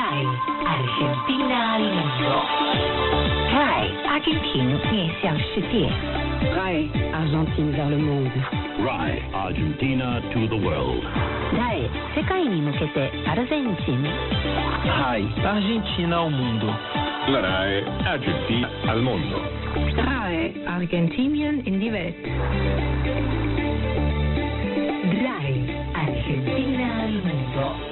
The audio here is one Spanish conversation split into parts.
RAI Argentina al mundo. RAI Argentina 面向世界。 RAI Argentine vers le monde. RAI Argentina to the world. RAI 世界に向けてアルゼンチン。 RAI Argentina ao mundo. La RAI Argentina al mundo. RAI Argentinien in die Welt. RAI Argentina al mundo.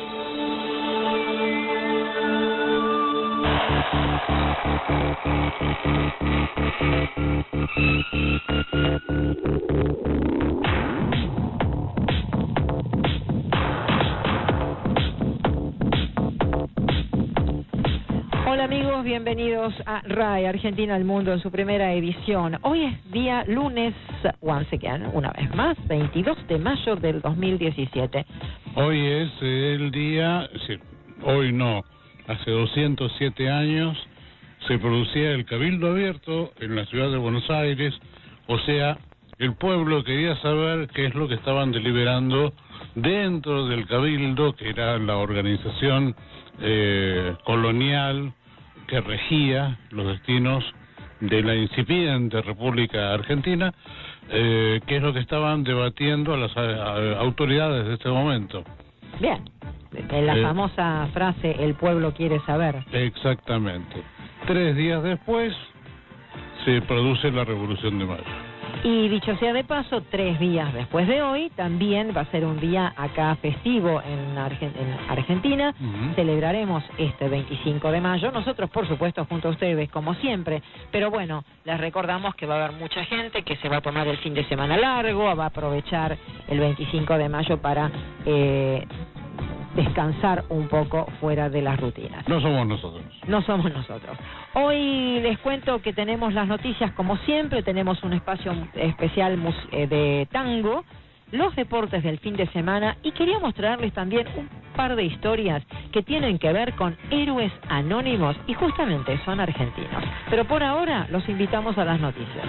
Hola amigos, bienvenidos a RAI Argentina al mundo en su primera edición. Hoy es día lunes, once again, una vez más, 22 de mayo del 2017. Hoy es el día, hoy no, hace 207 años se producía el Cabildo Abierto en la ciudad de Buenos Aires, o sea, el pueblo quería saber qué es lo que estaban deliberando dentro del Cabildo, que era la organización colonial que regía los destinos de la incipiente República Argentina, qué es lo que estaban debatiendo las autoridades de este momento. Bien, la famosa frase, el pueblo quiere saber. Exactamente. 3 días después se produce la Revolución de Mayo. Y dicho sea de paso, 3 días después de hoy, también va a ser un día acá festivo en Argentina. Celebraremos este 25 de mayo, nosotros por supuesto junto a ustedes como siempre, pero bueno, les recordamos que va a haber mucha gente que se va a tomar el fin de semana largo, va a aprovechar el 25 de mayo para descansar un poco fuera de las rutinas. No somos nosotros. No somos nosotros. Hoy les cuento que tenemos las noticias como siempre, tenemos un espacio especial de tango, los deportes del fin de semana y quería mostrarles también un par de historias que tienen que ver con héroes anónimos y justamente son argentinos. Pero por ahora los invitamos a las noticias.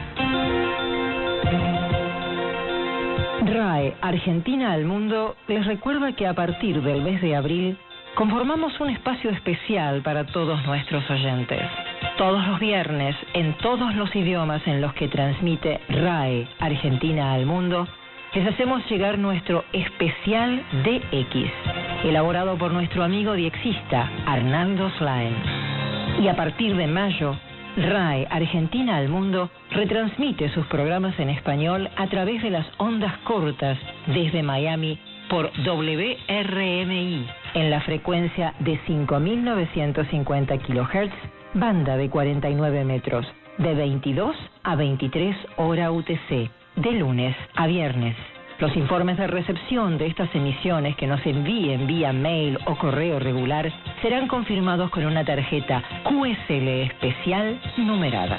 RAE Argentina al mundo les recuerda que a partir del mes de abril conformamos un espacio especial para todos nuestros oyentes. Todos los viernes, en todos los idiomas en los que transmite RAE Argentina al mundo, les hacemos llegar nuestro especial DX, elaborado por nuestro amigo diexista Arnaldo Slaen. Y a partir de mayo, RAE Argentina al mundo retransmite sus programas en español a través de las ondas cortas desde Miami por WRMI en la frecuencia de 5.950 kHz, banda de 49 metros, de 22 a 23 hora UTC, de lunes a viernes. Los informes de recepción de estas emisiones que nos envíen vía mail o correo regular serán confirmados con una tarjeta QSL especial numerada.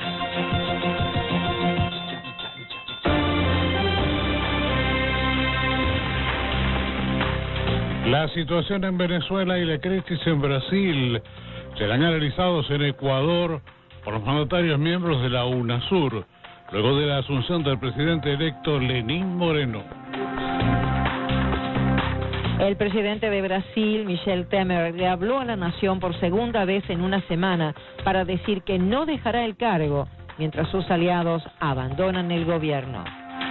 La situación en Venezuela y la crisis en Brasil serán analizados en Ecuador por los mandatarios miembros de la UNASUR, luego de la asunción del presidente electo Lenín Moreno. El presidente de Brasil, Michel Temer, le habló a la nación por segunda vez en una semana para decir que no dejará el cargo mientras sus aliados abandonan el gobierno.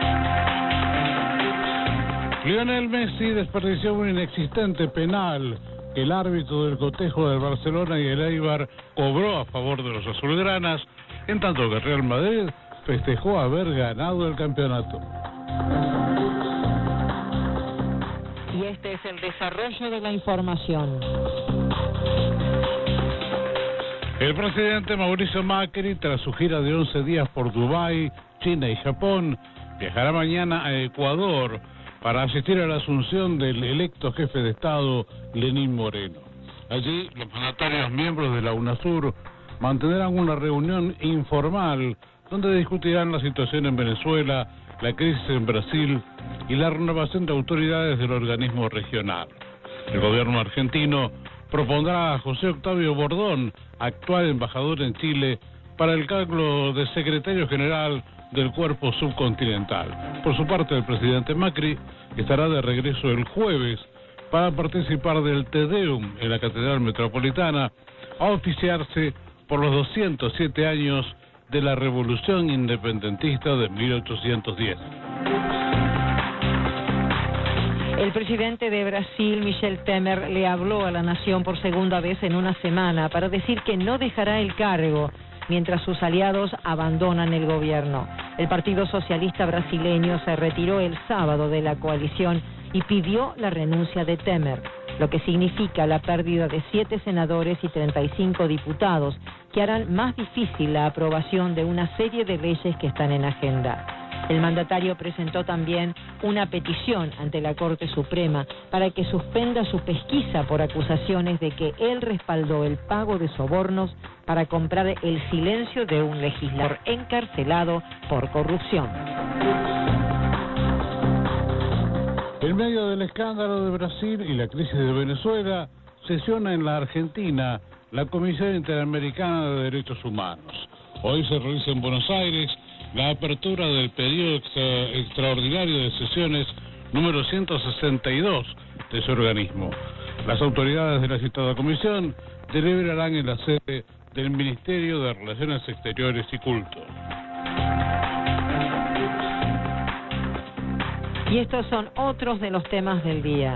Lionel Messi desperdició un inexistente penal que el árbitro del cotejo del Barcelona y el Eibar cobró a favor de los azulgranas, en tanto que Real Madrid festejó haber ganado el campeonato. Y este es el desarrollo de la información. El presidente Mauricio Macri, tras su gira de 11 días por Dubái, China y Japón, viajará mañana a Ecuador para asistir a la asunción del electo jefe de Estado, Lenín Moreno. Allí, los mandatarios miembros de la UNASUR mantendrán una reunión informal donde discutirán la situación en Venezuela, la crisis en Brasil y la renovación de autoridades del organismo regional. El gobierno argentino propondrá a José Octavio Bordón, actual embajador en Chile, para el cargo de secretario general del cuerpo subcontinental. Por su parte, el presidente Macri estará de regreso el jueves para participar del Te Deum en la Catedral Metropolitana, a oficiarse por los 207 años de la Revolución Independentista de 1810. El presidente de Brasil, Michel Temer, le habló a la nación por segunda vez en una semana para decir que no dejará el cargo mientras sus aliados abandonan el gobierno. El Partido Socialista Brasileño se retiró el sábado de la coalición y pidió la renuncia de Temer, lo que significa la pérdida de 7 senadores y 35 diputados, que harán más difícil la aprobación de una serie de leyes que están en agenda. El mandatario presentó también una petición ante la Corte Suprema para que suspenda su pesquisa por acusaciones de que él respaldó el pago de sobornos para comprar el silencio de un legislador encarcelado por corrupción. En medio del escándalo de Brasil y la crisis de Venezuela, sesiona en la Argentina la Comisión Interamericana de Derechos Humanos. Hoy se realiza en Buenos Aires la apertura del periodo extraordinario de sesiones número 162 de ese organismo. Las autoridades de la citada comisión deliberarán en la sede del Ministerio de Relaciones Exteriores y Culto. Y estos son otros de los temas del día.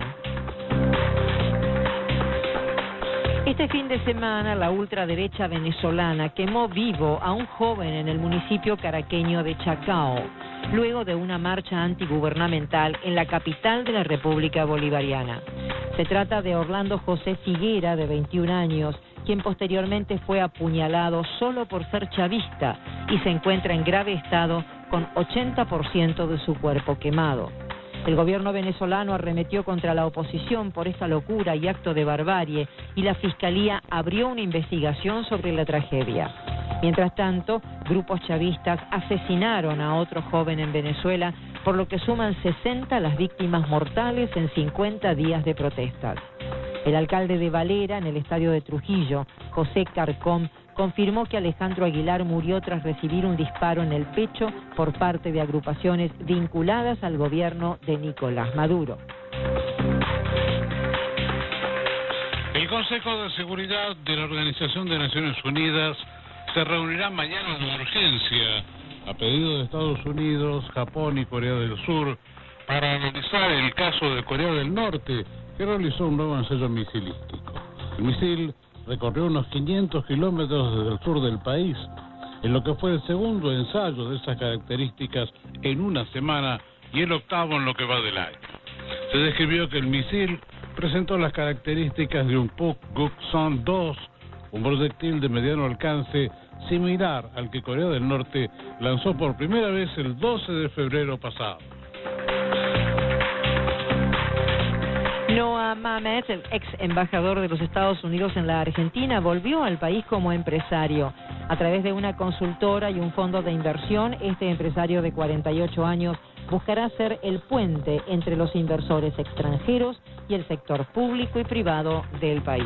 Este fin de semana, la ultraderecha venezolana quemó vivo a un joven en el municipio caraqueño de Chacao, luego de una marcha antigubernamental en la capital de la República Bolivariana. Se trata de Orlando José Figuera, de 21 años, quien posteriormente fue apuñalado solo por ser chavista y se encuentra en grave estado con 80% de su cuerpo quemado. El gobierno venezolano arremetió contra la oposición por esta locura y acto de barbarie y la Fiscalía abrió una investigación sobre la tragedia. Mientras tanto, grupos chavistas asesinaron a otro joven en Venezuela, por lo que suman 60 las víctimas mortales en 50 días de protestas. El alcalde de Valera, en el estadio de Trujillo, José Carcom, confirmó que Alejandro Aguilar murió tras recibir un disparo en el pecho por parte de agrupaciones vinculadas al gobierno de Nicolás Maduro. El Consejo de Seguridad de la Organización de Naciones Unidas se reunirá mañana de urgencia, a pedido de Estados Unidos, Japón y Corea del Sur, para analizar el caso de Corea del Norte, que realizó un nuevo ensayo misilístico. El misil recorrió unos 500 kilómetros desde el sur del país, en lo que fue el segundo ensayo de esas características en una semana y el octavo en lo que va del año. Se describió que el misil presentó las características de un Pukgukson-2, un proyectil de mediano alcance similar al que Corea del Norte lanzó por primera vez el 12 de febrero pasado. Noah Mamet, el ex embajador de los Estados Unidos en la Argentina, volvió al país como empresario. A través de una consultora y un fondo de inversión, este empresario de 48 años buscará ser el puente entre los inversores extranjeros y el sector público y privado del país.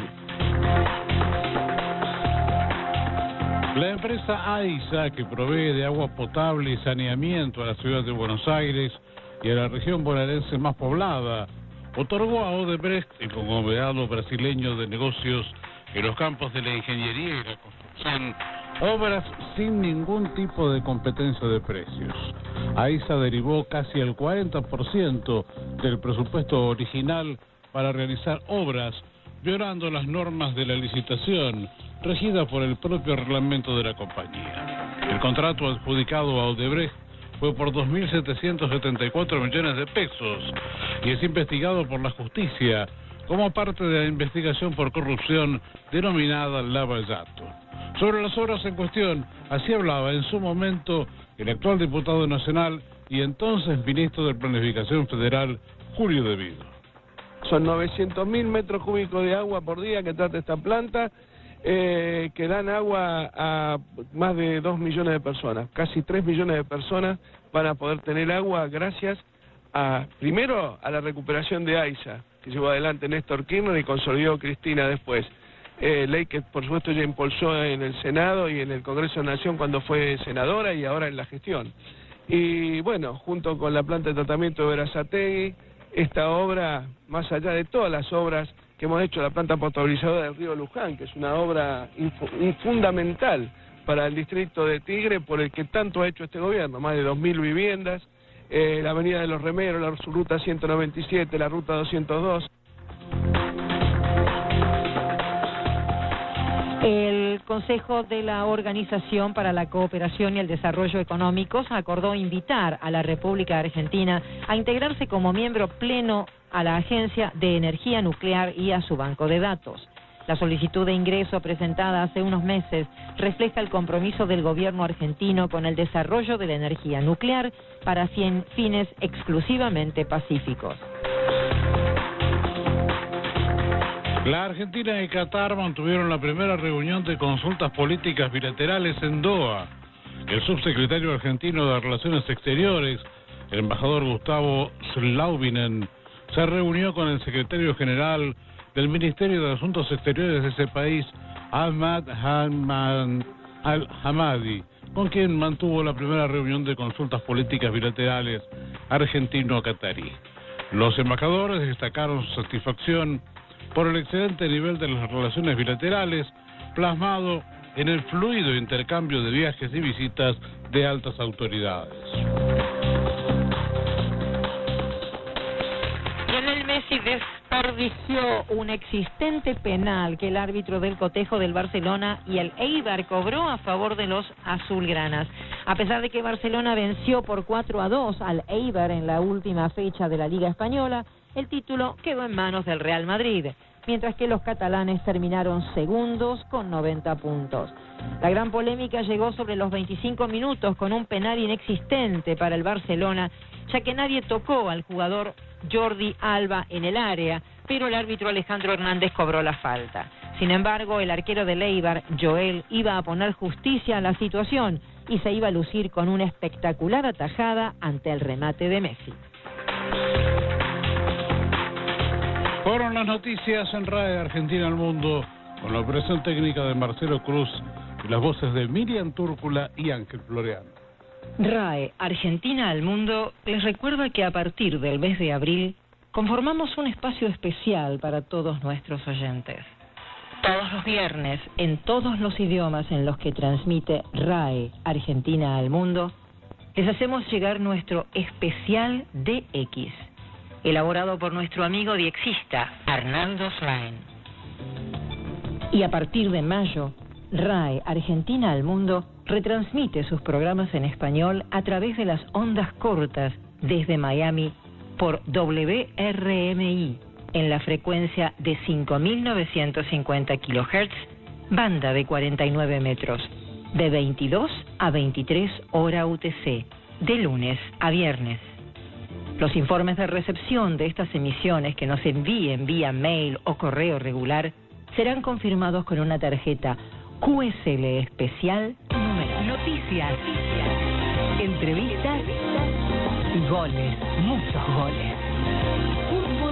La empresa AISA, que provee de agua potable y saneamiento a la ciudad de Buenos Aires y a la región bonaerense más poblada, otorgó a Odebrecht, el conglomerado brasileño de negocios en los campos de la ingeniería y la construcción, obras sin ningún tipo de competencia de precios. AISA derivó casi el 40% del presupuesto original para realizar obras, violando las normas de la licitación, regida por el propio reglamento de la compañía. El contrato adjudicado a Odebrecht fue por 2.774 millones de pesos y es investigado por la justicia como parte de la investigación por corrupción denominada Lava-Jato. Sobre las obras en cuestión, así hablaba en su momento el actual diputado nacional y entonces ministro de Planificación Federal, Julio De Vido. Son 900.000 metros cúbicos de agua por día que trata esta planta, que dan agua a más de 2 millones de personas. Casi 3 millones de personas van a poder tener agua gracias a, primero, a la recuperación de AISA, que llevó adelante Néstor Kirchner y consolidó Cristina después. Ley que por supuesto ya impulsó en el Senado y en el Congreso de la Nación cuando fue senadora y ahora en la gestión. Y bueno, junto con la planta de tratamiento de Berazategui, esta obra, más allá de todas las obras que hemos hecho, la planta potabilizadora del río Luján, que es una obra fundamental para el distrito de Tigre, por el que tanto ha hecho este gobierno, más de 2.000 viviendas, la avenida de los Remeros, la ruta 197, la ruta 202. El Consejo de la Organización para la Cooperación y el Desarrollo Económicos acordó invitar a la República Argentina a integrarse como miembro pleno a la Agencia de Energía Nuclear y a su banco de datos. La solicitud de ingreso presentada hace unos meses refleja el compromiso del gobierno argentino con el desarrollo de la energía nuclear para fines exclusivamente pacíficos. La Argentina y Qatar mantuvieron la primera reunión de consultas políticas bilaterales en Doha. El subsecretario argentino de Relaciones Exteriores, el embajador Gustavo Slaubinen, se reunió con el secretario general del Ministerio de Asuntos Exteriores de ese país, Ahmad Al-Hamadi, con quien mantuvo la primera reunión de consultas políticas bilaterales argentino-catarí. Los embajadores destacaron su satisfacción por el excelente nivel de las relaciones bilaterales, plasmado en el fluido intercambio de viajes y visitas de altas autoridades. Lionel Messi desperdició un existente penal que el árbitro del cotejo del Barcelona y el Eibar cobró a favor de los azulgranas. A pesar de que Barcelona venció por 4-2 al Eibar en la última fecha de la Liga Española, el título quedó en manos del Real Madrid, mientras que los catalanes terminaron segundos con 90 puntos. La gran polémica llegó sobre los 25 minutos con un penal inexistente para el Barcelona, ya que nadie tocó al jugador Jordi Alba en el área, pero el árbitro Alejandro Hernández cobró la falta. Sin embargo, el arquero del Eibar, Joel, iba a poner justicia a la situación y se iba a lucir con una espectacular atajada ante el remate de Messi. Fueron las noticias en RAE Argentina al Mundo, con la operación técnica de Marcelo Cruz y las voces de Miriam Túrcula y Ángel Floreano. RAE Argentina al Mundo les recuerda que a partir del mes de abril conformamos un espacio especial para todos nuestros oyentes. Todos los viernes, en todos los idiomas en los que transmite RAE Argentina al Mundo, les hacemos llegar nuestro especial DX, elaborado por nuestro amigo diexista Arnaldo Slain. Y a partir de mayo, RAE Argentina al Mundo retransmite sus programas en español a través de las ondas cortas desde Miami por WRMI en la frecuencia de 5.950 kHz, banda de 49 metros, de 22 a 23 hora UTC, de lunes a viernes. Los informes de recepción de estas emisiones que nos envíen vía mail o correo regular serán confirmados con una tarjeta QSL especial numeral. Noticias, entrevistas y goles, muchos goles. Fútbol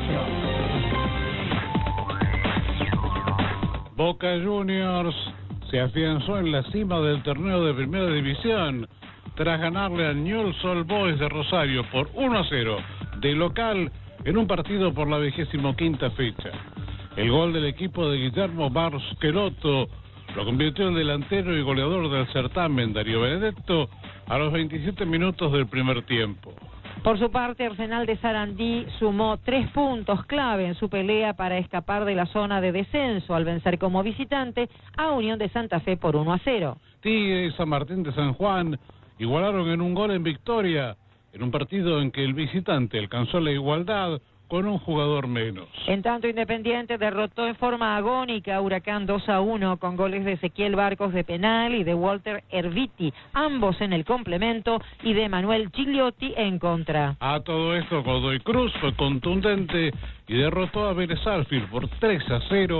nuestro. Boca Juniors se afianzó en la cima del torneo de Primera División tras ganarle al Newell's Old Boys de Rosario por 1-0 de local en un partido por la 25ª fecha. El gol del equipo de Guillermo Barsquelotto lo convirtió en delantero y goleador del certamen Darío Benedetto a los 27 minutos del primer tiempo. Por su parte, Arsenal de Sarandí sumó 3 puntos clave en su pelea para escapar de la zona de descenso al vencer como visitante a Unión de Santa Fe por 1-0. Tigre y San Martín de San Juan igualaron en un gol en victoria, en un partido en que el visitante alcanzó la igualdad con un jugador menos. En tanto, Independiente derrotó en forma agónica a Huracán 2-1 con goles de Ezequiel Barcos de penal y de Walter Erviti, ambos en el complemento, y de Manuel Gigliotti en contra. A todo esto, Godoy Cruz fue contundente y derrotó a Vélez Sarsfield por 3-0,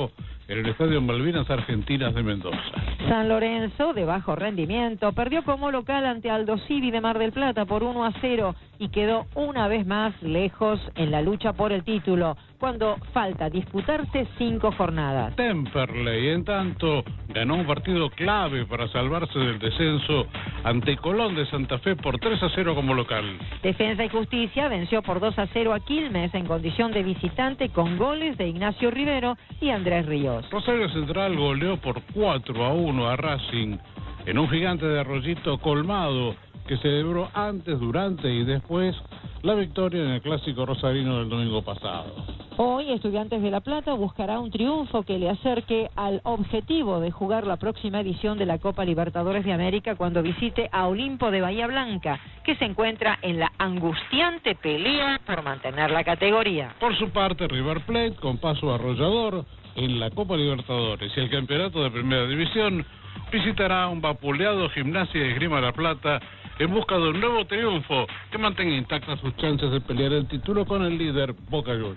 en el Estadio Malvinas Argentinas de Mendoza. San Lorenzo, de bajo rendimiento, perdió como local ante Aldo Civi de Mar del Plata por 1-0 y quedó una vez más lejos en la lucha por el título, cuando falta disputarse 5 jornadas. Temperley, en tanto, ganó un partido clave para salvarse del descenso ante Colón de Santa Fe por 3-0 como local. Defensa y Justicia venció por 2-0 a Quilmes en condición de visitante con goles de Ignacio Rivero y Andrés Ríos. Rosario Central goleó por 4-1 a Racing en un gigante de Arroyito colmado que celebró antes, durante y después la victoria en el clásico rosarino del domingo pasado. Hoy Estudiantes de La Plata buscará un triunfo que le acerque al objetivo de jugar la próxima edición de la Copa Libertadores de América cuando visite a Olimpo de Bahía Blanca, que se encuentra en la angustiante pelea por mantener la categoría. Por su parte, River Plate, con paso arrollador en la Copa Libertadores y el Campeonato de Primera División, visitará un vapuleado Gimnasia y Esgrima La Plata en busca de un nuevo triunfo que mantenga intactas sus chances de pelear el título con el líder Boca Juniors.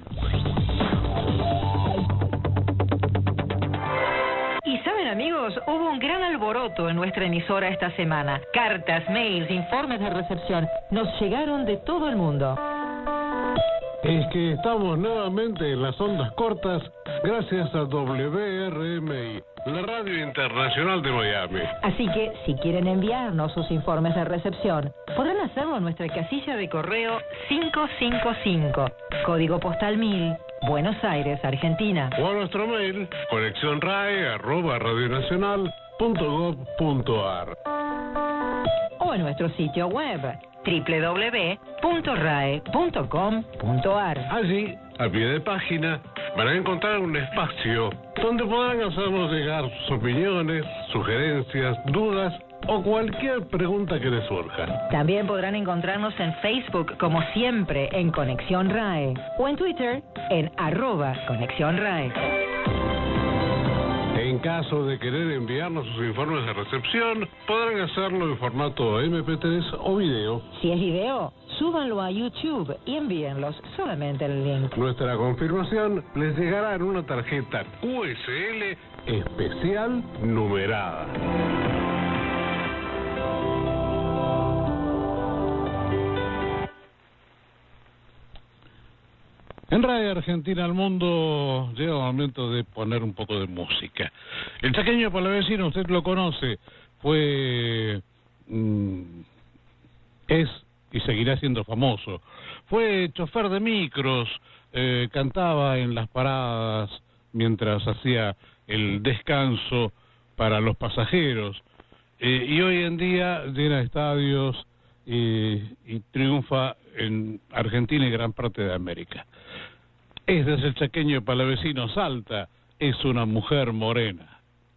Y saben, amigos, hubo un gran alboroto en nuestra emisora esta semana. Cartas, mails, informes de recepción nos llegaron de todo el mundo. Es que estamos nuevamente en las ondas cortas gracias a WRMI, la radio internacional de Miami. Así que, si quieren enviarnos sus informes de recepción, podrán hacerlo en nuestra casilla de correo 555, código postal 1000, Buenos Aires, Argentina. O a nuestro mail, conexionrae@radionacional.gov.ar. O en nuestro sitio web, www.rae.com.ar. Allí, a pie de página, van a encontrar un espacio donde podrán hacernos llegar sus opiniones, sugerencias, dudas o cualquier pregunta que les surja. También podrán encontrarnos en Facebook, como siempre, en Conexión RAE, o en Twitter, en @ConexiónRAE. En caso de querer enviarnos sus informes de recepción, podrán hacerlo en formato MP3 o video. Si es video, súbanlo a YouTube y envíenlos solamente el link. Nuestra confirmación les llegará en una tarjeta QSL especial numerada. En Radio Argentina al Mundo llega el momento de poner un poco de música. El chaqueño palavecino, usted lo conoce, es y seguirá siendo famoso. Fue chofer de micros, cantaba en las paradas mientras hacía el descanso para los pasajeros. Y hoy en día llena estadios y triunfa en Argentina y gran parte de América. Este es el chaqueño palavecino Salta, es una mujer morena.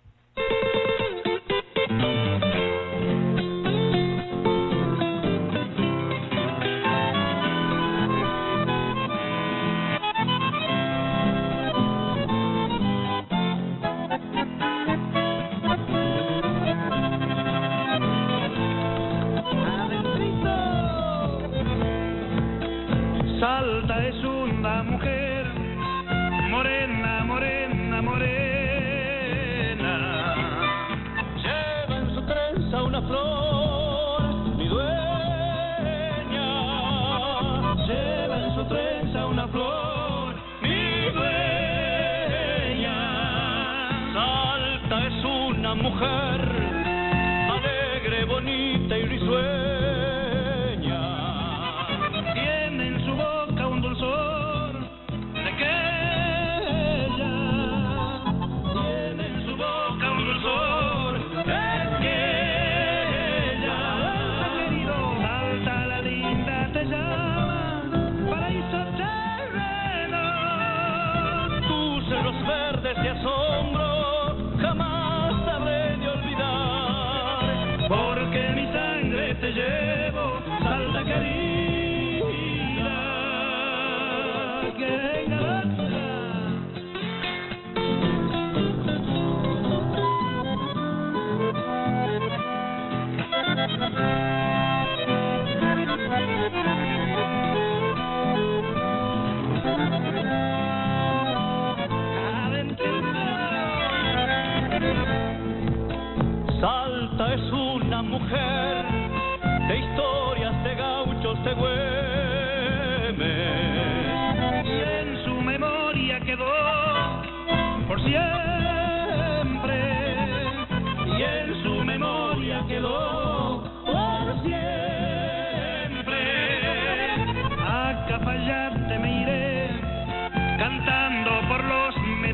Salta es una mujer morena, morena, morena. Lleva en su trenza una flor, mi dueña. Lleva en su trenza una flor, mi dueña. Salta es una mujer alegre, bonita y risueña. Paraíso terrestre.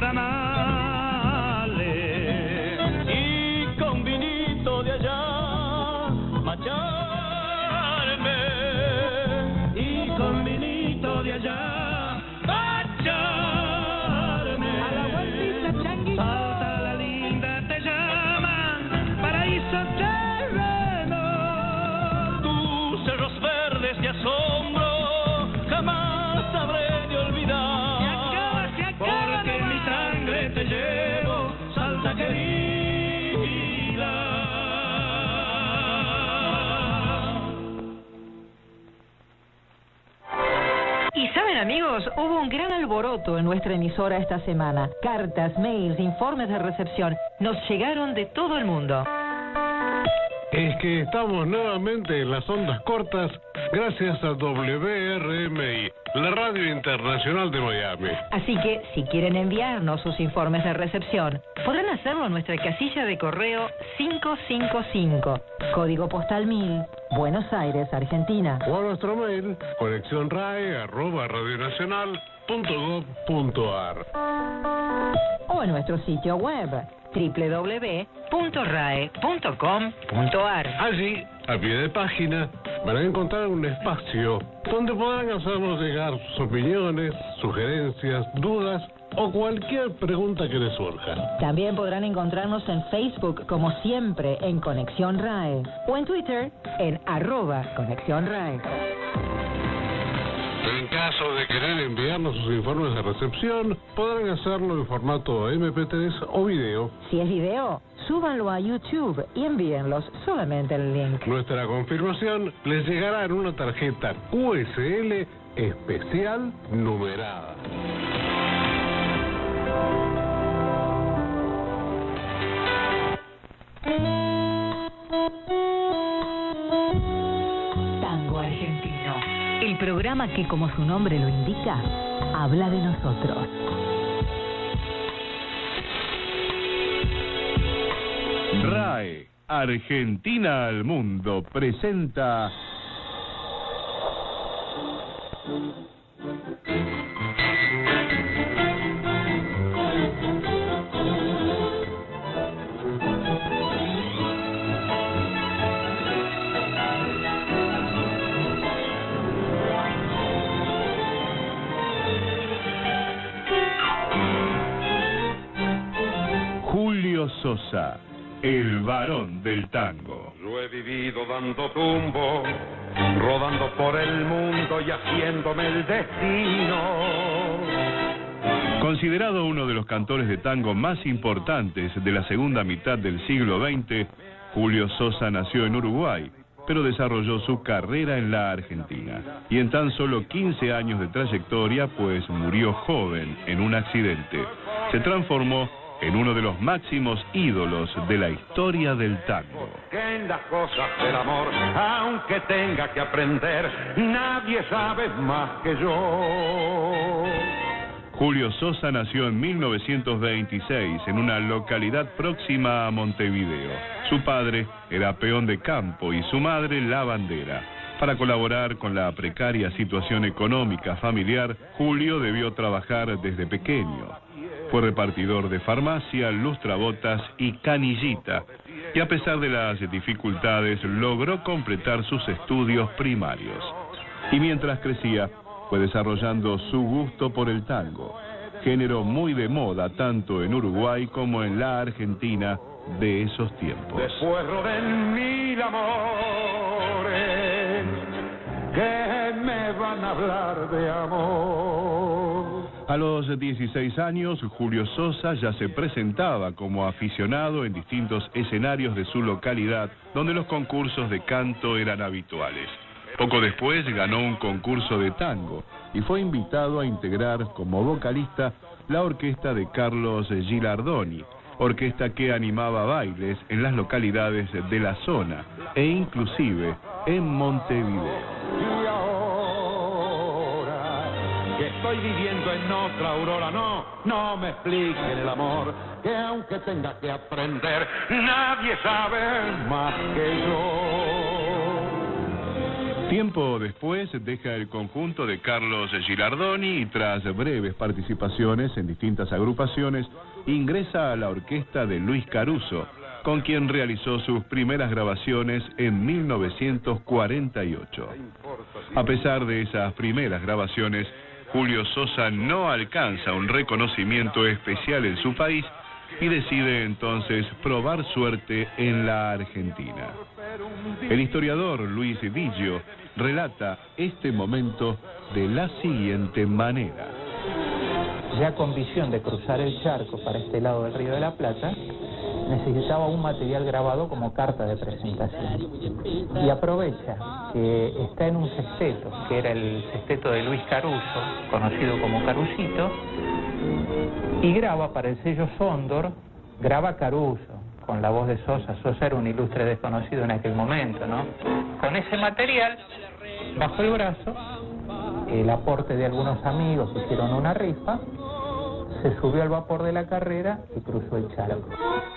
tamales y con vinito de allá macharme y con vinito de allá macharme. A la vueltita, changuito. Salta la linda, te llaman paraíso terreno, tus cerros verdes de asombro jamás habré de olvidar. Se acaba Porque en mi sangre te llevo, Salta querida. Y saben, amigos, hubo un gran alboroto en nuestra emisora esta semana. Cartas, mails, informes de recepción nos llegaron de todo el mundo. Es que estamos nuevamente en las ondas cortas gracias a WRMI, la radio internacional de Miami. Así que, si quieren enviarnos sus informes de recepción, podrán hacerlo en nuestra casilla de correo 555, código postal 1000, Buenos Aires, Argentina. O a nuestro mail, conexionrae@radionacional.gov.ar. O en nuestro sitio web, www.rae.com.ar. Allí, a pie de página, van a encontrar un espacio donde podrán hacernos llegar sus opiniones, sugerencias, dudas o cualquier pregunta que les surja. También podrán encontrarnos en Facebook, como siempre, en Conexión RAE, o en Twitter, en @ConexiónRAE. En caso de querer enviarnos sus informes de recepción, podrán hacerlo en formato MP3 o video. Si es video, súbanlo a YouTube y envíenlos solamente el link. Nuestra confirmación les llegará en una tarjeta QSL especial numerada. Tango Argentino, el programa que, como su nombre lo indica, habla de nosotros. RAE, Argentina al Mundo, presenta Julio Sosa, el varón del tango. Lo he vivido dando tumbo, rodando por el mundo y haciéndome el destino. Considerado uno de los cantores de tango más importantes de la segunda mitad del siglo XX, Julio Sosa nació en Uruguay, pero desarrolló su carrera en la Argentina. Y en tan solo 15 años de trayectoria, pues murió joven en un accidente. Se transformó en uno de los máximos ídolos de la historia del tango. Que en las cosas del amor, aunque tenga que aprender, nadie sabe más que yo. Julio Sosa nació en 1926 en una localidad próxima a Montevideo. Su padre era peón de campo y su madre lavandera. Para colaborar con la precaria situación económica familiar, Julio debió trabajar desde pequeño. Fue repartidor de farmacia, lustrabotas y canillita, y a pesar de las dificultades logró completar sus estudios primarios. Y mientras crecía, fue desarrollando su gusto por el tango, género muy de moda tanto en Uruguay como en la Argentina de esos tiempos. Después roden mil amores que me van a hablar de amor. A los 16 años, Julio Sosa ya se presentaba como aficionado en distintos escenarios de su localidad, donde los concursos de canto eran habituales. Poco después ganó un concurso de tango y fue invitado a integrar como vocalista la orquesta de Carlos Gilardoni, orquesta que animaba bailes en las localidades de la zona e inclusive en Montevideo. Y ahora que estoy viviendo en otra aurora, no me expliquen el amor, que aunque tenga que aprender, nadie sabe más que yo. Tiempo después deja el conjunto de Carlos Girardoni y tras breves participaciones en distintas agrupaciones, ingresa a la orquesta de Luis Caruso, con quien realizó sus primeras grabaciones en 1948. A pesar de esas primeras grabaciones, Julio Sosa no alcanza un reconocimiento especial en su país y decide entonces probar suerte en la Argentina. El historiador Luis Villio relata este momento de la siguiente manera. Ya con visión de cruzar el charco para este lado del Río de la Plata, necesitaba un material grabado como carta de presentación. Y aprovecha que está en un sexteto, que era el sexteto de Luis Caruso, conocido como Carusito, y graba para el sello Sondor, graba Caruso, con la voz de Sosa. Sosa era un ilustre desconocido en aquel momento, ¿no? Con ese material, bajo el brazo, el aporte de algunos amigos que hicieron una rifa, se subió al vapor de la carrera y cruzó el charco.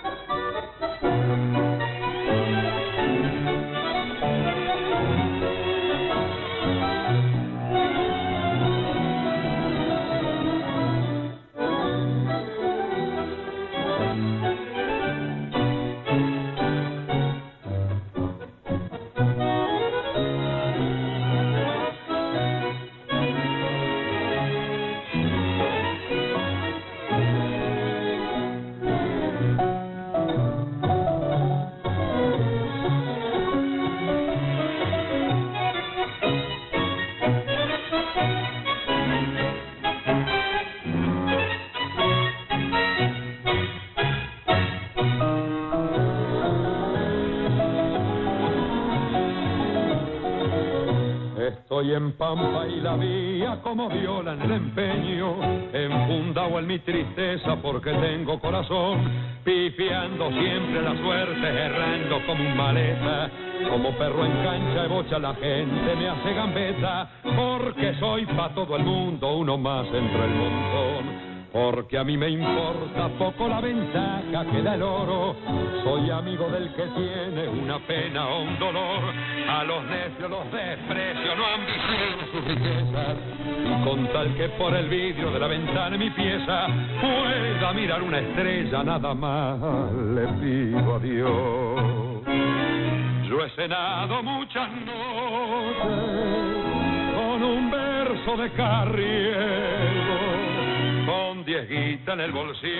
Estoy en Pampa y la vía como viola en el empeño, enfundado en mi tristeza porque tengo corazón, pifiando siempre la suerte, errando como un maleta, como perro en cancha de bocha la gente me hace gambeta, porque soy pa' todo el mundo uno más entre el montón. Porque a mí me importa poco la ventaja que da el oro. Soy amigo del que tiene una pena o un dolor. A los necios los desprecio, no ambiciono sus riquezas. Y con tal que por el vidrio de la ventana de mi pieza pueda mirar una estrella, nada más le pido a Dios. Yo he cenado muchas noches con un verso de Carriego, con 10 guitas en el bolsillo,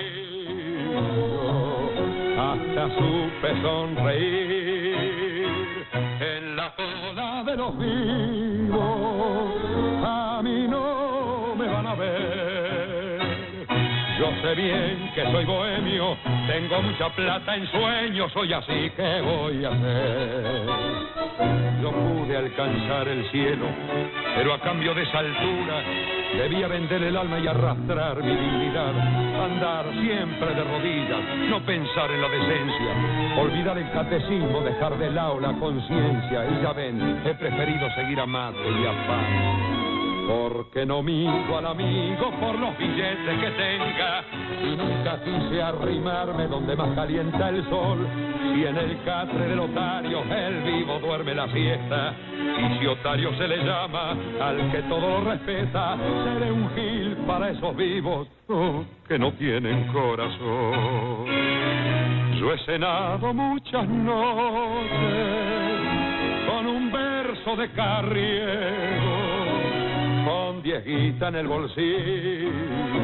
hasta supe sonreír en la cola de los vivos. A mí no me van a ver. Yo sé bien que soy bohemio, tengo mucha plata en sueños, soy así, ¿qué voy a hacer? Yo pude alcanzar el cielo, pero a cambio de esa altura debía vender el alma y arrastrar mi dignidad, andar siempre de rodillas, no pensar en la decencia, olvidar el catecismo, dejar de lado la conciencia, y ya ven, he preferido seguir a mate y a pan. Porque no mido al amigo por los billetes que tenga, y nunca quise arrimarme donde más calienta el sol. Si en el catre del otario el vivo duerme la siesta, y si otario se le llama al que todo lo respeta, seré un gil para esos vivos que no tienen corazón. Yo he cenado muchas noches con un verso de Carriego, con 10 guitas en el bolsillo,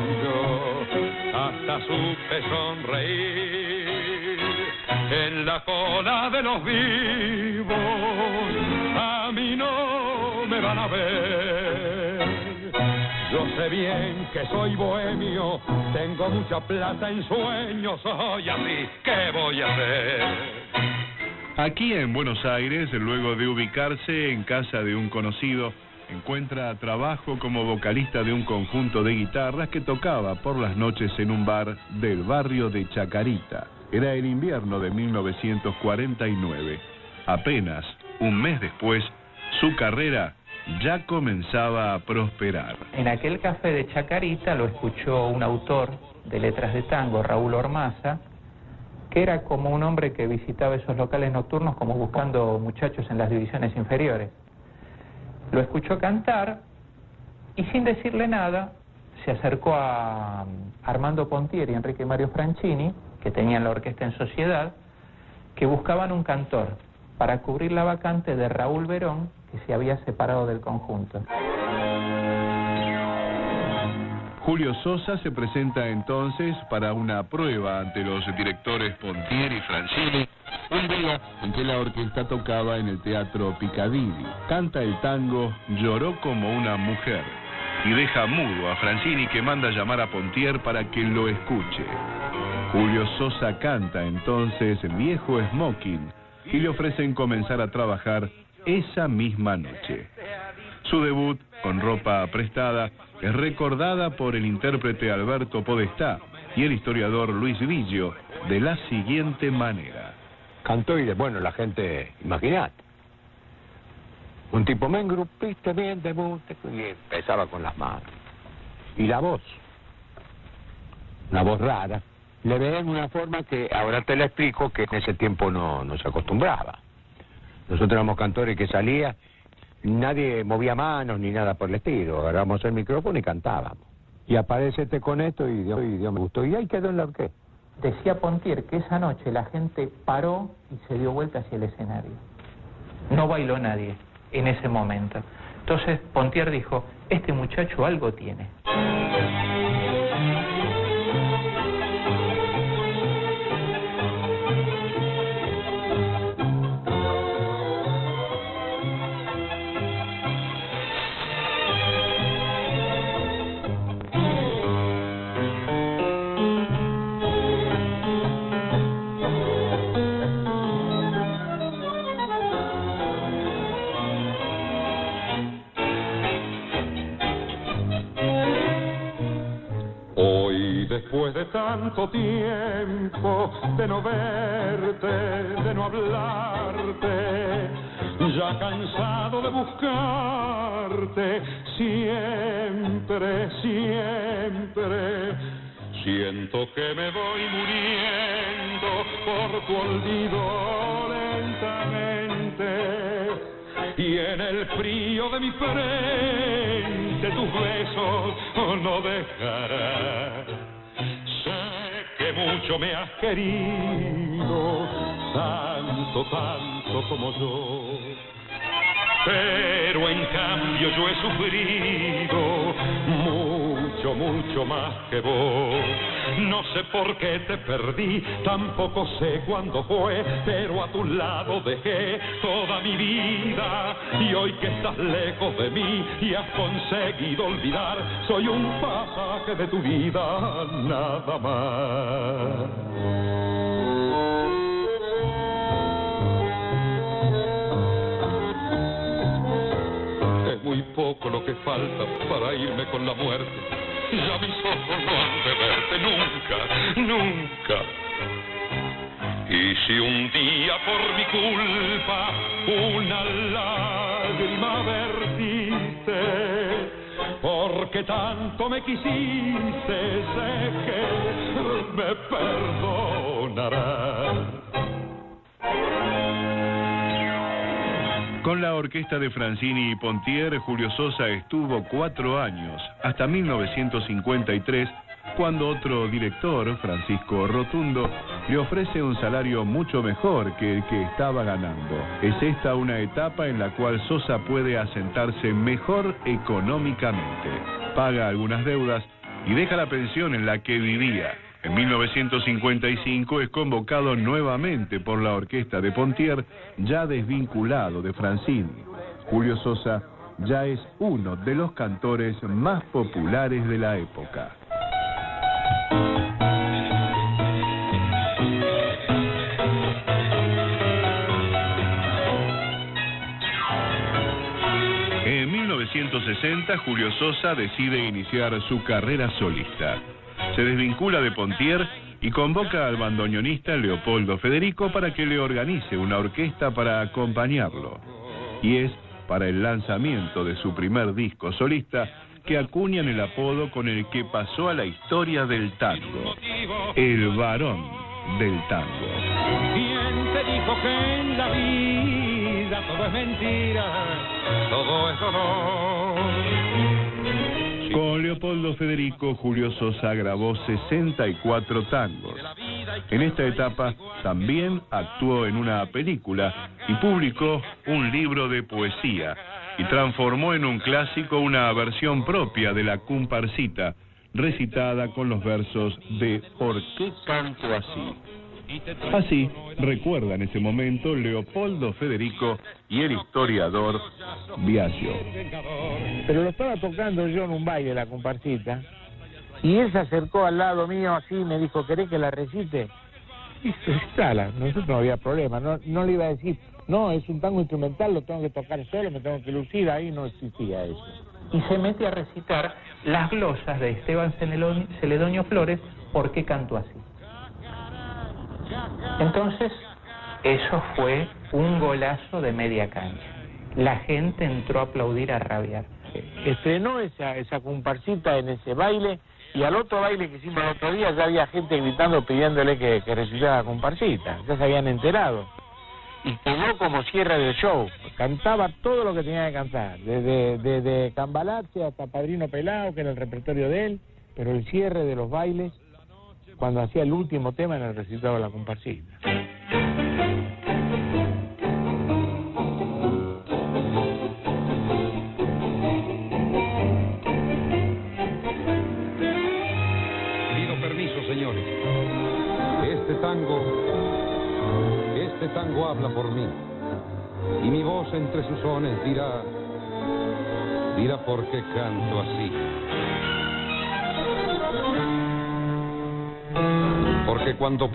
hasta supe sonreír en la cola de los vivos. A mí no me van a ver. Yo sé bien que soy bohemio, tengo mucha plata en sueños, soy así, ¿qué voy a hacer? Aquí en Buenos Aires, luego de ubicarse en casa de un conocido, encuentra trabajo como vocalista de un conjunto de guitarras que tocaba por las noches en un bar del barrio de Chacarita. Era el invierno de 1949. Apenas un mes después, su carrera ya comenzaba a prosperar. En aquel café de Chacarita lo escuchó un autor de letras de tango, Raúl Ormaza, que era como un hombre que visitaba esos locales nocturnos como buscando muchachos en las divisiones inferiores. Lo escuchó cantar y sin decirle nada se acercó a Armando Pontier y Enrique Mario Franchini, que tenían la orquesta en sociedad, que buscaban un cantor para cubrir la vacante de Raúl Verón, que se había separado del conjunto. Julio Sosa se presenta entonces para una prueba ante los directores Pontier y Franchini, un día en que la orquesta tocaba en el Teatro Piccadilly. Canta el tango Lloró como una mujer y deja mudo a Franchini, que manda llamar a Pontier para que lo escuche. Julio Sosa canta entonces Viejo Smoking y le ofrecen comenzar a trabajar esa misma noche. Su debut con ropa prestada es recordada por el intérprete Alberto Podestá y el historiador Luis Villio de la siguiente manera. Cantó y bueno, la gente, imaginate, un tipo me engrupiste bien de música y empezaba con las manos. Y la voz, una voz rara, le ven una forma que ahora te la explico, que en ese tiempo no se acostumbraba. Nosotros éramos cantores que salía, nadie movía manos ni nada por el estilo, agarramos el micrófono y cantábamos. Y aparece con esto y Dios me gustó, y ahí quedó en la orquesta. Decía Pontier que esa noche la gente paró y se dio vuelta hacia el escenario. No bailó nadie en ese momento. Entonces Pontier dijo, este muchacho algo tiene. Después de tanto tiempo de no verte, de no hablarte, ya cansado de buscarte, siempre, siempre, siento que me voy muriendo por tu olvido lentamente, y en el frío de mi frente tus besos no dejarán. Que mucho me has querido, tanto, tanto como yo. Pero en cambio yo he sufrido mucho, mucho más que vos. No sé por qué te perdí, tampoco sé cuándo fue, pero a tu lado dejé toda mi vida. Y hoy que estás lejos de mí y has conseguido olvidar, soy un pasaje de tu vida, nada más. Muy poco lo que falta para irme con la muerte. Ya mis ojos no han de verte nunca, nunca. Y si un día por mi culpa una lágrima vertiste, porque tanto me quisiste, sé que me perdonarás. Con la orquesta de Franchini y Pontier, Julio Sosa estuvo 4 años, hasta 1953, cuando otro director, Francisco Rotundo, le ofrece un salario mucho mejor que el que estaba ganando. Es esta una etapa en la cual Sosa puede asentarse mejor económicamente, paga algunas deudas y deja la pensión en la que vivía. En 1955 es convocado nuevamente por la orquesta de Pontier, ya desvinculado de Franchini. Julio Sosa ya es uno de los cantores más populares de la época. En 1960, Julio Sosa decide iniciar su carrera solista. Se desvincula de Pontier y convoca al bandoneonista Leopoldo Federico para que le organice una orquesta para acompañarlo. Y es para el lanzamiento de su primer disco solista que acuñan el apodo con el que pasó a la historia del tango, el varón del tango. ¿Quién te dijo que en la vida vida, todo es mentira, todo es dolor. Con Leopoldo Federico, Julio Sosa grabó 64 tangos. En esta etapa también actuó en una película y publicó un libro de poesía y transformó en un clásico una versión propia de la comparsita, recitada con los versos de ¿Por qué canto así? Así recuerdan ese momento Leopoldo Federico y el historiador Biagio. Pero lo estaba tocando yo en un baile, la comparsita, y él se acercó al lado mío así y me dijo, ¿querés que la recite? Y recitala, nosotros no había problema, no le iba a decir, no, es un tango instrumental, lo tengo que tocar solo, me tengo que lucir, ahí no existía eso. Y se mete a recitar las glosas de Esteban Celedonio Flores, ¿Por qué canto así? Entonces, eso fue un golazo de media cancha. La gente entró a aplaudir, a rabiar. Estrenó esa comparsita en ese baile, y al otro baile que hicimos el otro día ya había gente gritando pidiéndole que recitara la comparsita, ya se habían enterado. Y quedó como cierre del show, cantaba todo lo que tenía que cantar, desde Cambalache hasta Padrino Pelao, que era el repertorio de él, pero el cierre de los bailes, cuando hacía el último tema en el recitado de la comparsita. Pido permiso, señores. Este tango habla por mí. Y mi voz entre sus sones dirá por qué canto así. Porque cuando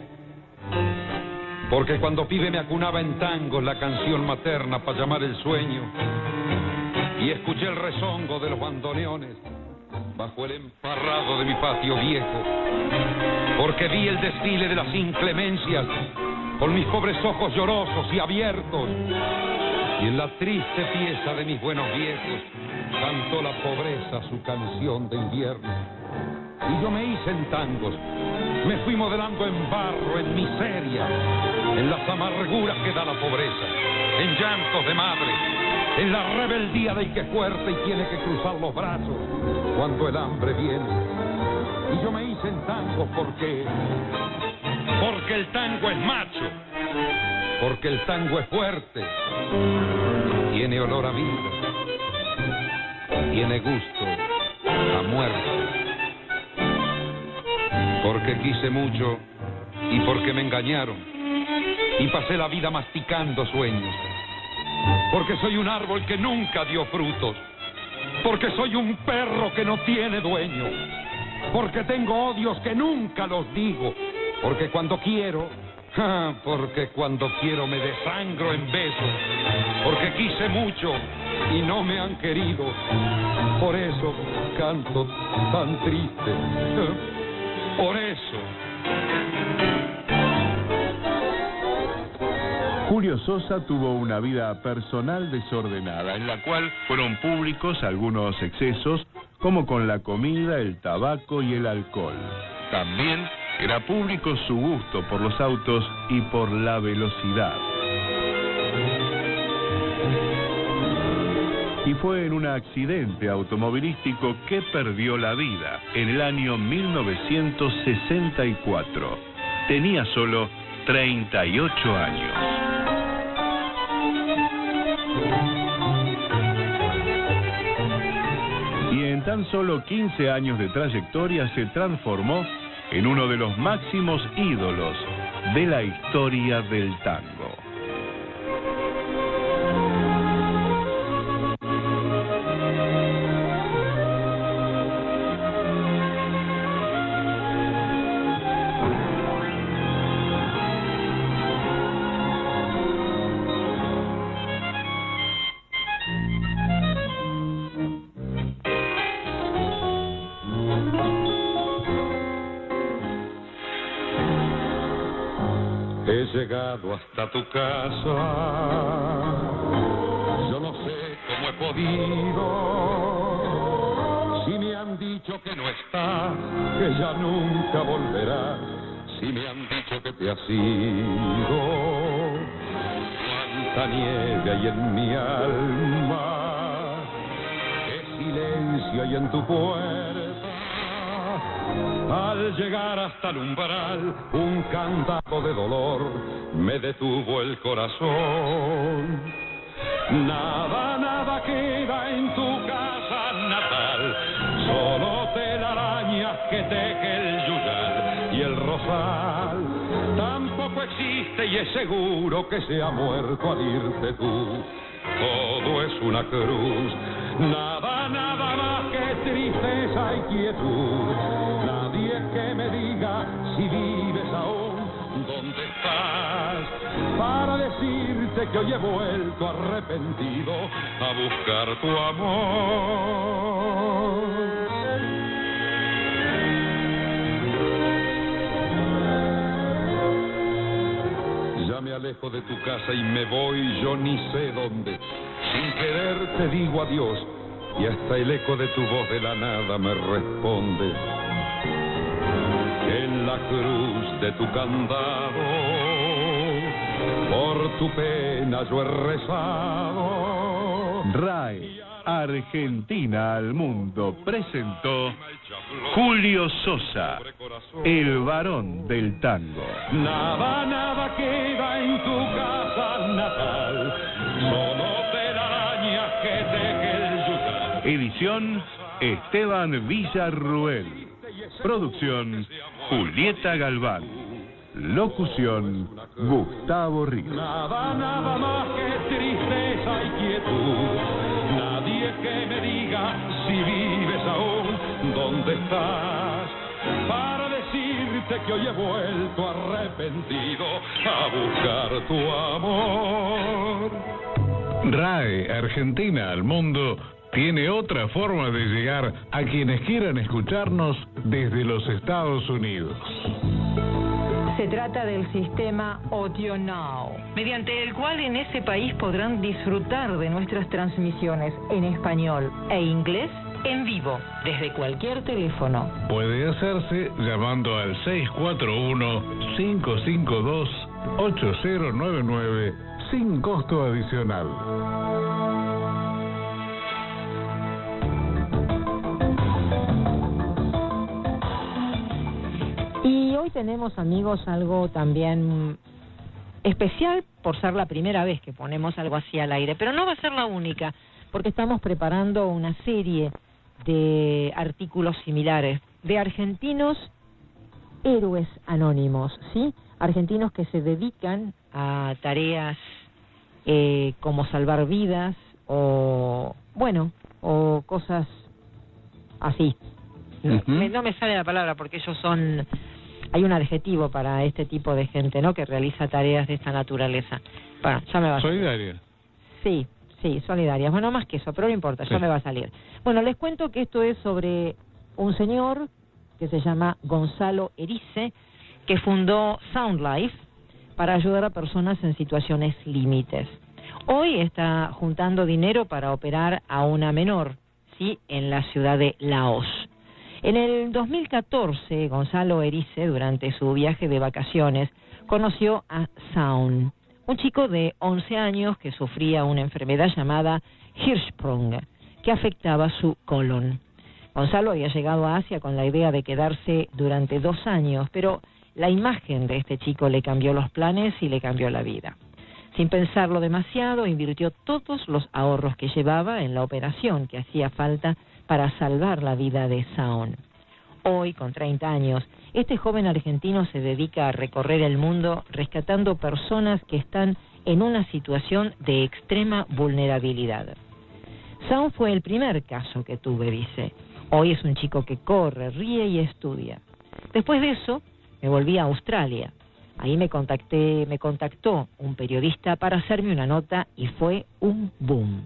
pibe me acunaba en tangos la canción materna para llamar el sueño, y escuché el rezongo de los bandoneones bajo el emparrado de mi patio viejo, porque vi el desfile de las inclemencias con mis pobres ojos llorosos y abiertos, y en la triste pieza de mis buenos viejos cantó la pobreza su canción de invierno. Y yo me hice en tangos, me fui modelando en barro, en miseria, en las amarguras que da la pobreza, en llantos de madre, en la rebeldía del que es fuerte y tiene que cruzar los brazos cuando el hambre viene. Y yo me hice en tangos porque el tango es macho, porque el tango es fuerte, tiene olor a vida, tiene gusto a muerte. Porque quise mucho y porque me engañaron y pasé la vida masticando sueños. Porque soy un árbol que nunca dio frutos. Porque soy un perro que no tiene dueño. Porque tengo odios que nunca los digo. Porque cuando quiero me desangro en besos. Porque quise mucho y no me han querido. Por eso canto tan triste. Por eso. Julio Sosa tuvo una vida personal desordenada, en la cual fueron públicos algunos excesos, como con la comida, el tabaco y el alcohol. También era público su gusto por los autos y por la velocidad. Y fue en un accidente automovilístico que perdió la vida en el año 1964. Tenía solo 38 años. Y en tan solo 15 años de trayectoria se transformó en uno de los máximos ídolos de la historia del tango. He llegado hasta tu casa, yo no sé cómo he podido, si me han dicho que no estás, que ya nunca volverás, si me han dicho que te has ido, cuánta nieve hay en mi alma, qué silencio hay en tu puerta. Al llegar hasta el umbral, un cantazo de dolor me detuvo el corazón. Nada, nada queda en tu casa natal, solo telarañas que teje el yuyal y el rosal. Tampoco existe y es seguro que se ha muerto al irte tú. Todo es una cruz, nada, nada más que tristeza y quietud. Nadie que me diga si vives aún, dónde estás, para decirte que hoy he vuelto arrepentido a buscar tu amor. Ya me alejo de tu casa y me voy yo ni sé dónde. Sin querer te digo adiós y hasta el eco de tu voz de la nada me responde. En la cruz de tu candado, por tu pena yo he rezado. RAE, Argentina al mundo, presentó Julio Sosa, el varón del tango. Nada, nada queda en tu casa natal, solo telarañas que teje el yuyal. Edición Esteban Villarruel. Producción Julieta Galván. Locución Gustavo Ríos. Nada, nada más que tristeza y quietud. Nadie que me diga si vives aún, dónde estás, para decirte que hoy he vuelto arrepentido a buscar tu amor. RAE, Argentina al mundo, tiene otra forma de llegar a quienes quieran escucharnos desde los Estados Unidos. Se trata del sistema Audio Now, mediante el cual en ese país podrán disfrutar de nuestras transmisiones en español e inglés en vivo, desde cualquier teléfono. Puede hacerse llamando al 641-552-8099 sin costo adicional. Y hoy tenemos, amigos, algo también especial por ser la primera vez que ponemos algo así al aire, pero no va a ser la única, porque estamos preparando una serie de artículos similares de argentinos héroes anónimos, ¿sí? Argentinos que se dedican a tareas como salvar vidas o, bueno, o cosas así. No me sale la palabra porque ellos son... Hay un adjetivo para este tipo de gente, ¿no?, que realiza tareas de esta naturaleza. Bueno, ya me va a salir. Solidaria. Sí, solidarias. Bueno, más que eso, pero no importa, ya me va a salir. Bueno, les cuento que esto es sobre un señor que se llama Gonzalo Erice, que fundó Sound Life para ayudar a personas en situaciones límites. Hoy está juntando dinero para operar a una menor, ¿sí?, en la ciudad de Laos. En el 2014, Gonzalo Erice, durante su viaje de vacaciones, conoció a Sound, un chico de 11 años que sufría una enfermedad llamada Hirschsprung, que afectaba su colon. Gonzalo había llegado a Asia con la idea de quedarse durante 2 años, pero la imagen de este chico le cambió los planes y le cambió la vida. Sin pensarlo demasiado, invirtió todos los ahorros que llevaba en la operación que hacía falta para salvar la vida de Sound. Hoy, con 30 años, este joven argentino se dedica a recorrer el mundo rescatando personas que están en una situación de extrema vulnerabilidad. Sound fue el primer caso que tuve, dice. Hoy es un chico que corre, ríe y estudia. Después de eso, me volví a Australia. Ahí me contactó un periodista para hacerme una nota y fue un boom.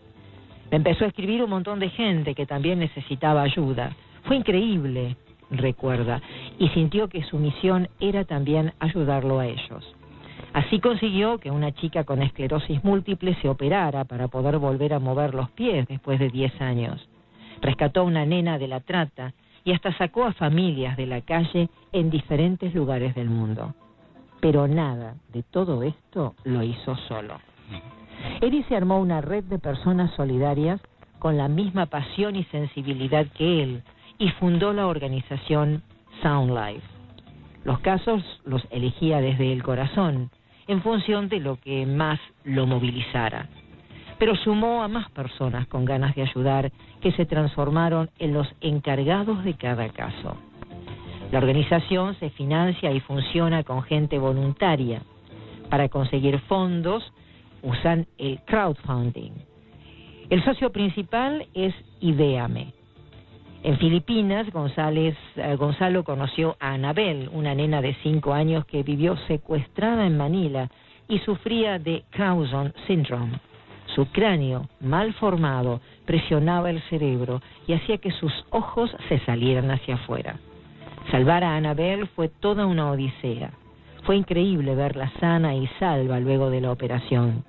Me empezó a escribir un montón de gente que también necesitaba ayuda. Fue increíble, recuerda, y sintió que su misión era también ayudarlo a ellos. Así consiguió que una chica con esclerosis múltiple se operara para poder volver a mover los pies después de 10 años. Rescató a una nena de la trata y hasta sacó a familias de la calle en diferentes lugares del mundo. Pero nada de todo esto lo hizo solo. Erice armó una red de personas solidarias con la misma pasión y sensibilidad que él y fundó la organización Sound Life. Los casos los elegía desde el corazón, en función de lo que más lo movilizara. Pero sumó a más personas con ganas de ayudar, que se transformaron en los encargados de cada caso. La organización se financia y funciona con gente voluntaria. Para conseguir fondos, usan el crowdfunding. El socio principal es Idéame. En Filipinas, Gonzalo conoció a Anabel, una nena de 5 años que vivió secuestrada en Manila y sufría de Crouzon Syndrome. Su cráneo, mal formado, presionaba el cerebro y hacía que sus ojos se salieran hacia afuera. Salvar a Anabel fue toda una odisea. Fue increíble verla sana y salva luego de la operación.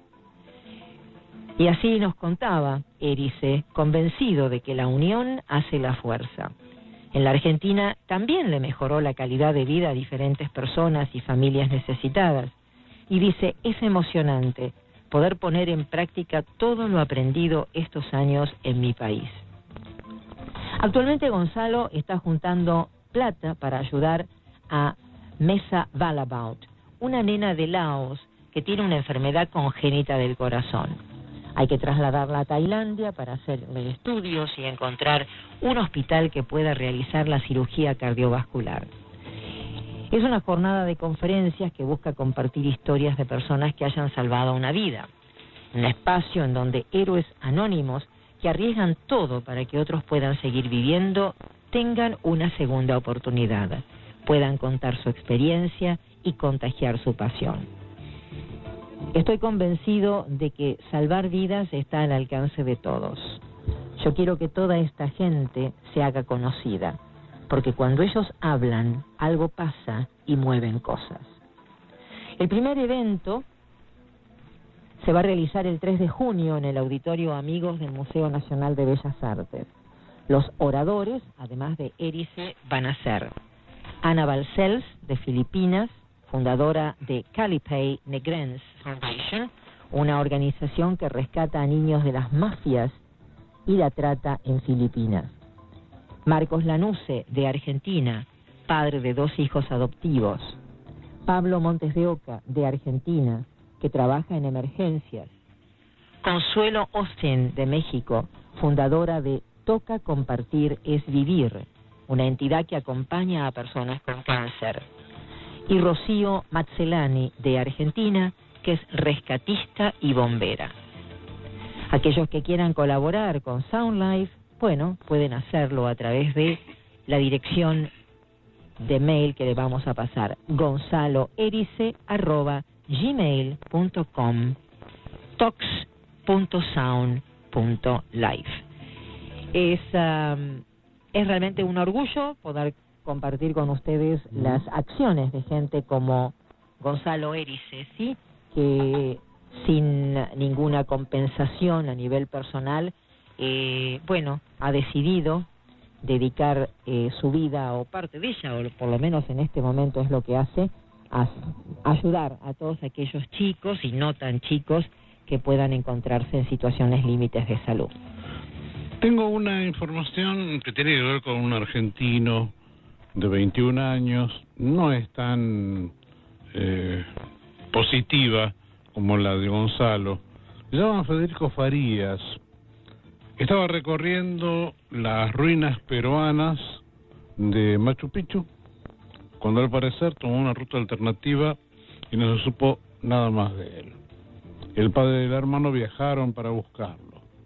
Y así nos contaba Erice, convencido de que la unión hace la fuerza. En la Argentina también le mejoró la calidad de vida a diferentes personas y familias necesitadas. Y dice, es emocionante poder poner en práctica todo lo aprendido estos años en mi país. Actualmente Gonzalo está juntando plata para ayudar a Mesa Valabaut, una nena de Laos que tiene una enfermedad congénita del corazón. Hay que trasladarla a Tailandia para hacerle estudios y encontrar un hospital que pueda realizar la cirugía cardiovascular. Es una jornada de conferencias que busca compartir historias de personas que hayan salvado una vida. Un espacio en donde héroes anónimos que arriesgan todo para que otros puedan seguir viviendo tengan una segunda oportunidad, puedan contar su experiencia y contagiar su pasión. Estoy convencido de que salvar vidas está al alcance de todos. Yo quiero que toda esta gente se haga conocida, porque cuando ellos hablan, algo pasa y mueven cosas. El primer evento se va a realizar el 3 de junio en el Auditorio Amigos del Museo Nacional de Bellas Artes. Los oradores, además de Erice, van a ser Ana Balcells, de Filipinas, fundadora de Calipay Negrens Foundation, una organización que rescata a niños de las mafias y la trata en Filipinas. Marcos Lanusse, de Argentina, padre de 2 hijos adoptivos. Pablo Montes de Oca, de Argentina, que trabaja en emergencias. Consuelo Austin, de México, fundadora de Toca Compartir es Vivir, una entidad que acompaña a personas con cáncer. Y Rocío Mazzelani, de Argentina, que es rescatista y bombera. Aquellos que quieran colaborar con Sound Life, bueno, pueden hacerlo a través de la dirección de mail que le vamos a pasar, gonzaloerice@gmail.com, tox.sound.life. Es realmente un orgullo poder compartir con ustedes las acciones de gente como Gonzalo Erice, ¿sí? Que sin ninguna compensación a nivel personal, ha decidido dedicar su vida o parte de ella, o por lo menos en este momento es lo que hace, a ayudar a todos aquellos chicos y no tan chicos que puedan encontrarse en situaciones límites de salud. Tengo una información que tiene que ver con un argentino de 21 años, no es tan positiva como la de Gonzalo. Se llama Federico Farías. Estaba recorriendo las ruinas peruanas de Machu Picchu, cuando al parecer tomó una ruta alternativa y no se supo nada más de él. El padre y el hermano viajaron para buscarlo.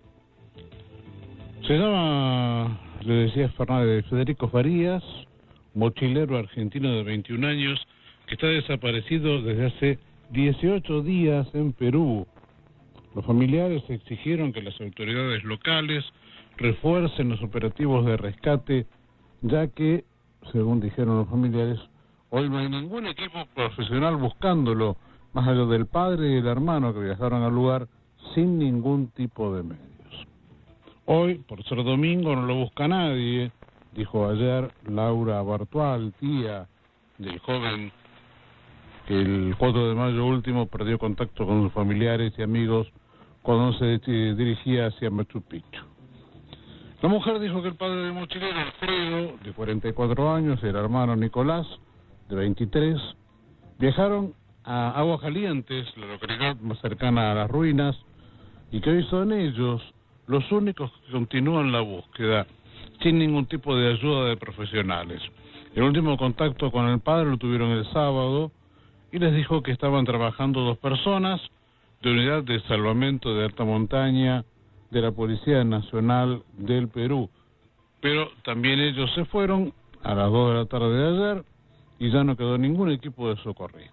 Se llama, le decía Federico Farías, mochilero argentino de 21 años, que está desaparecido desde hace 18 días en Perú. Los familiares exigieron que las autoridades locales refuercen los operativos de rescate, ya que, según dijeron los familiares, hoy no hay ningún equipo profesional buscándolo, más allá del padre y el hermano que viajaron al lugar sin ningún tipo de medios. Hoy, por ser domingo, no lo busca nadie, dijo ayer Laura Bartual, tía del joven El 4 de mayo último perdió contacto con sus familiares y amigos cuando se dirigía hacia Machu Picchu. La mujer dijo que el padre del mochilero, Alfredo, de 44 años, y el hermano Nicolás, de 23, viajaron a Aguascalientes, la localidad más cercana a las ruinas, y que hoy son ellos los únicos que continúan la búsqueda, sin ningún tipo de ayuda de profesionales. El último contacto con el padre lo tuvieron el sábado y les dijo que estaban trabajando 2 personas de unidad de salvamento de alta montaña de la Policía Nacional del Perú, pero también ellos se fueron a las 2 de la tarde de ayer y ya no quedó ningún equipo de socorristas.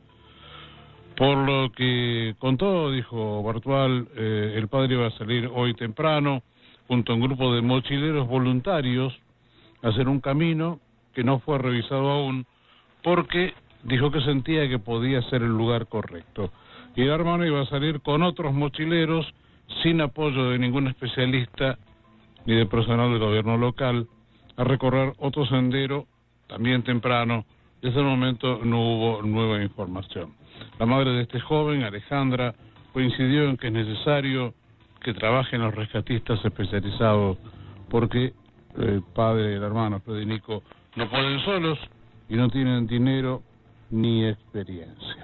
Por lo que contó, dijo Bartual, el padre iba a salir hoy temprano junto a un grupo de mochileros voluntarios a hacer un camino que no fue revisado aún porque dijo que sentía que podía ser el lugar correcto. Y el hermano iba a salir con otros mochileros sin apoyo de ningún especialista ni de personal del gobierno local a recorrer otro sendero también temprano. Desde el momento no hubo nueva información. La madre de este joven, Alejandra, coincidió en que es necesario que trabajen los rescatistas especializados porque el padre y el hermano Federico no pueden solos y no tienen dinero ni experiencia.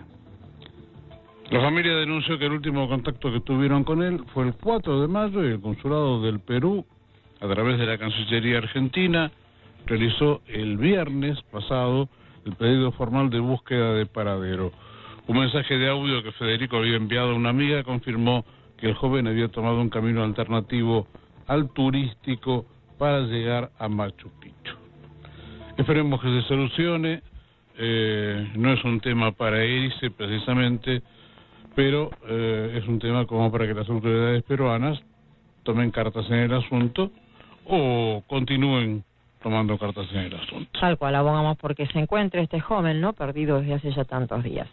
La familia denunció que el último contacto que tuvieron con él fue el 4 de mayo y el Consulado del Perú, a través de la Cancillería Argentina, realizó el viernes pasado el pedido formal de búsqueda de paradero. Un mensaje de audio que Federico había enviado a una amiga confirmó que el joven había tomado un camino alternativo al turístico para llegar a Machu Picchu. Esperemos que se solucione, no es un tema para irse precisamente, pero es un tema como para que las autoridades peruanas tomen cartas en el asunto o continúen tomando cartas en el asunto. Tal cual, abogamos porque se encuentre este joven, ¿no?, perdido desde hace ya tantos días.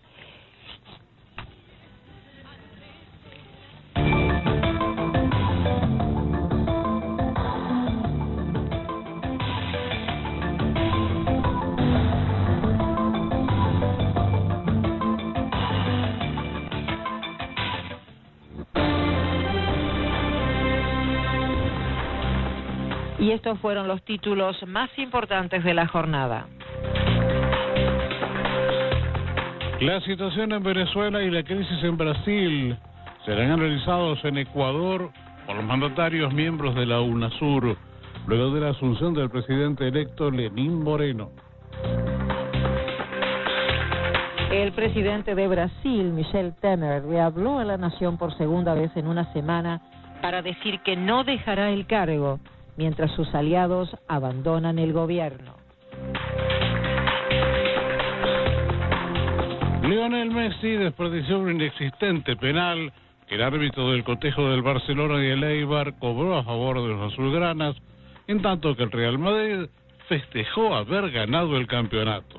Y estos fueron los títulos más importantes de la jornada. La situación en Venezuela y la crisis en Brasil serán analizados en Ecuador por los mandatarios miembros de la UNASUR, luego de la asunción del presidente electo Lenín Moreno. El presidente de Brasil, Michel Temer, le habló a la nación por segunda vez en una semana para decir que no dejará el cargo mientras sus aliados abandonan el gobierno. Lionel Messi desperdició un inexistente penal que el árbitro del cotejo del Barcelona y el Eibar cobró a favor de los azulgranas, en tanto que el Real Madrid festejó haber ganado el campeonato.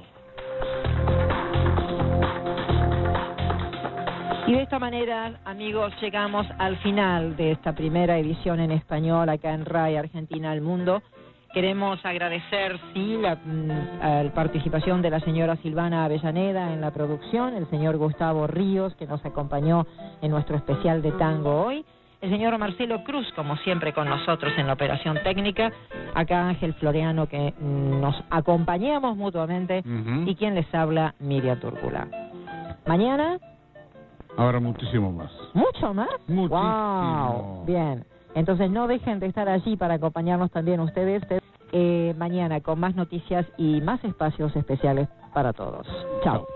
Y de esta manera, amigos, llegamos al final de esta primera edición en español acá en RAI Argentina al Mundo. Queremos agradecer, sí, la participación de la señora Silvana Avellaneda en la producción, el señor Gustavo Ríos, que nos acompañó en nuestro especial de tango hoy, el señor Marcelo Cruz, como siempre, con nosotros en la operación técnica, acá Ángel Floreano, que nos acompañamos mutuamente, y quien les habla, Miriam Túrcula. Mañana... Ahora muchísimo más. ¿Mucho más? Muchísimo. ¡Wow! Bien. Entonces no dejen de estar allí para acompañarnos también ustedes mañana con más noticias y más espacios especiales para todos. Chao.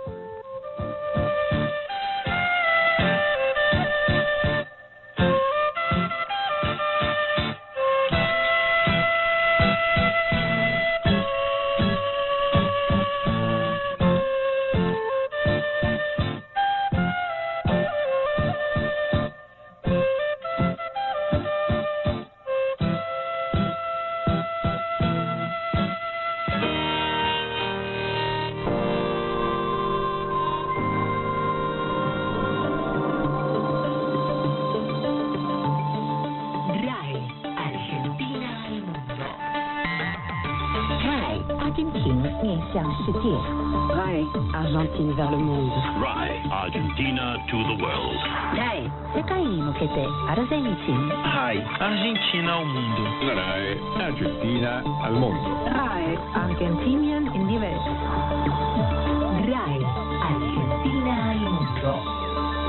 Argentine 面向世界。 Rai, Argentine vers le monde. Rai, Argentina to the world. Rai, 世界に向けてアルゼンチン。 Rai, Argentina ao mundo. Rai, Argentina al mundo. Rai, Argentinian in die Welt. Rai, Argentina al mundo.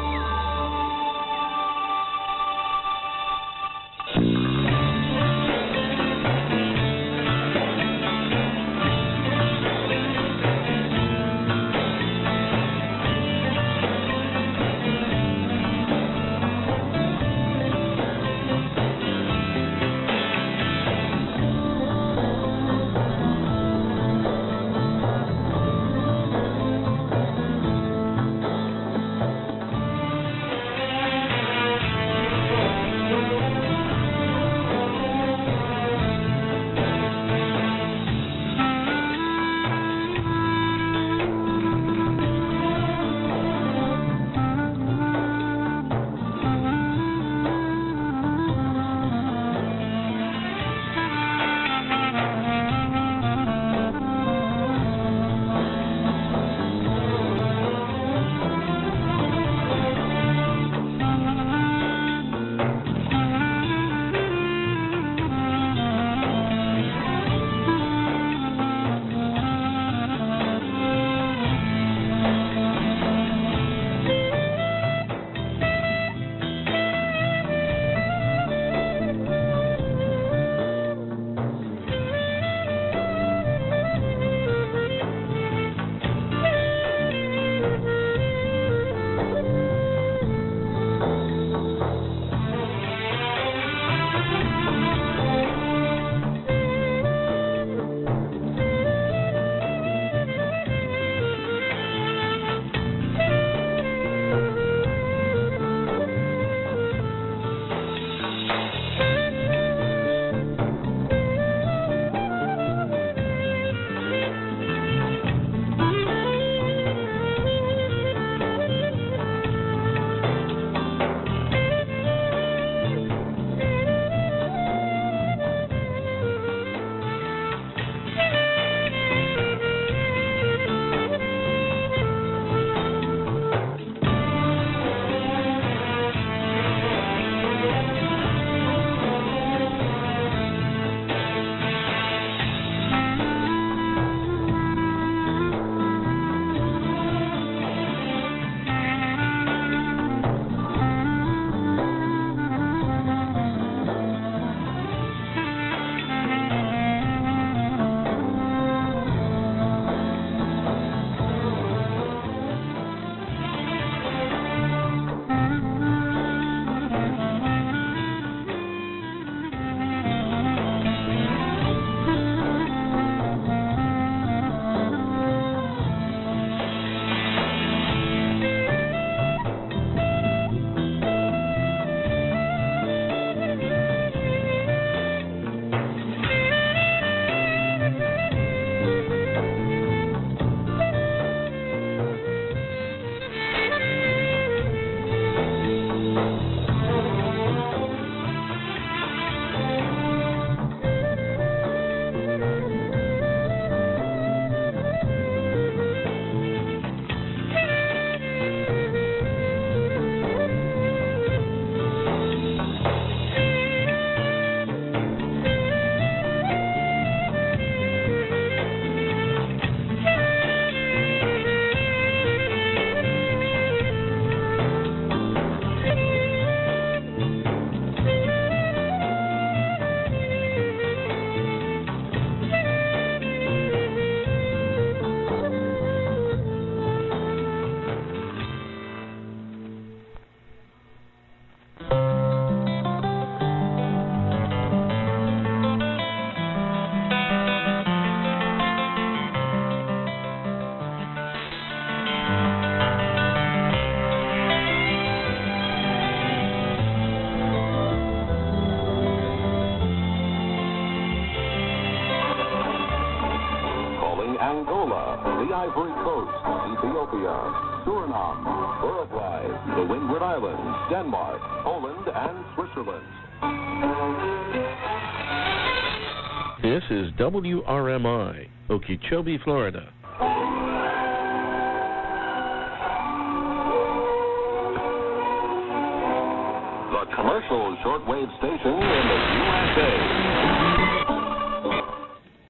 the Ivory Coast, Ethiopia, Suriname, Uruguay, the Windward Islands, Denmark, Poland, and Switzerland. This is WRMI, Okeechobee, Florida. The commercial shortwave station in the USA.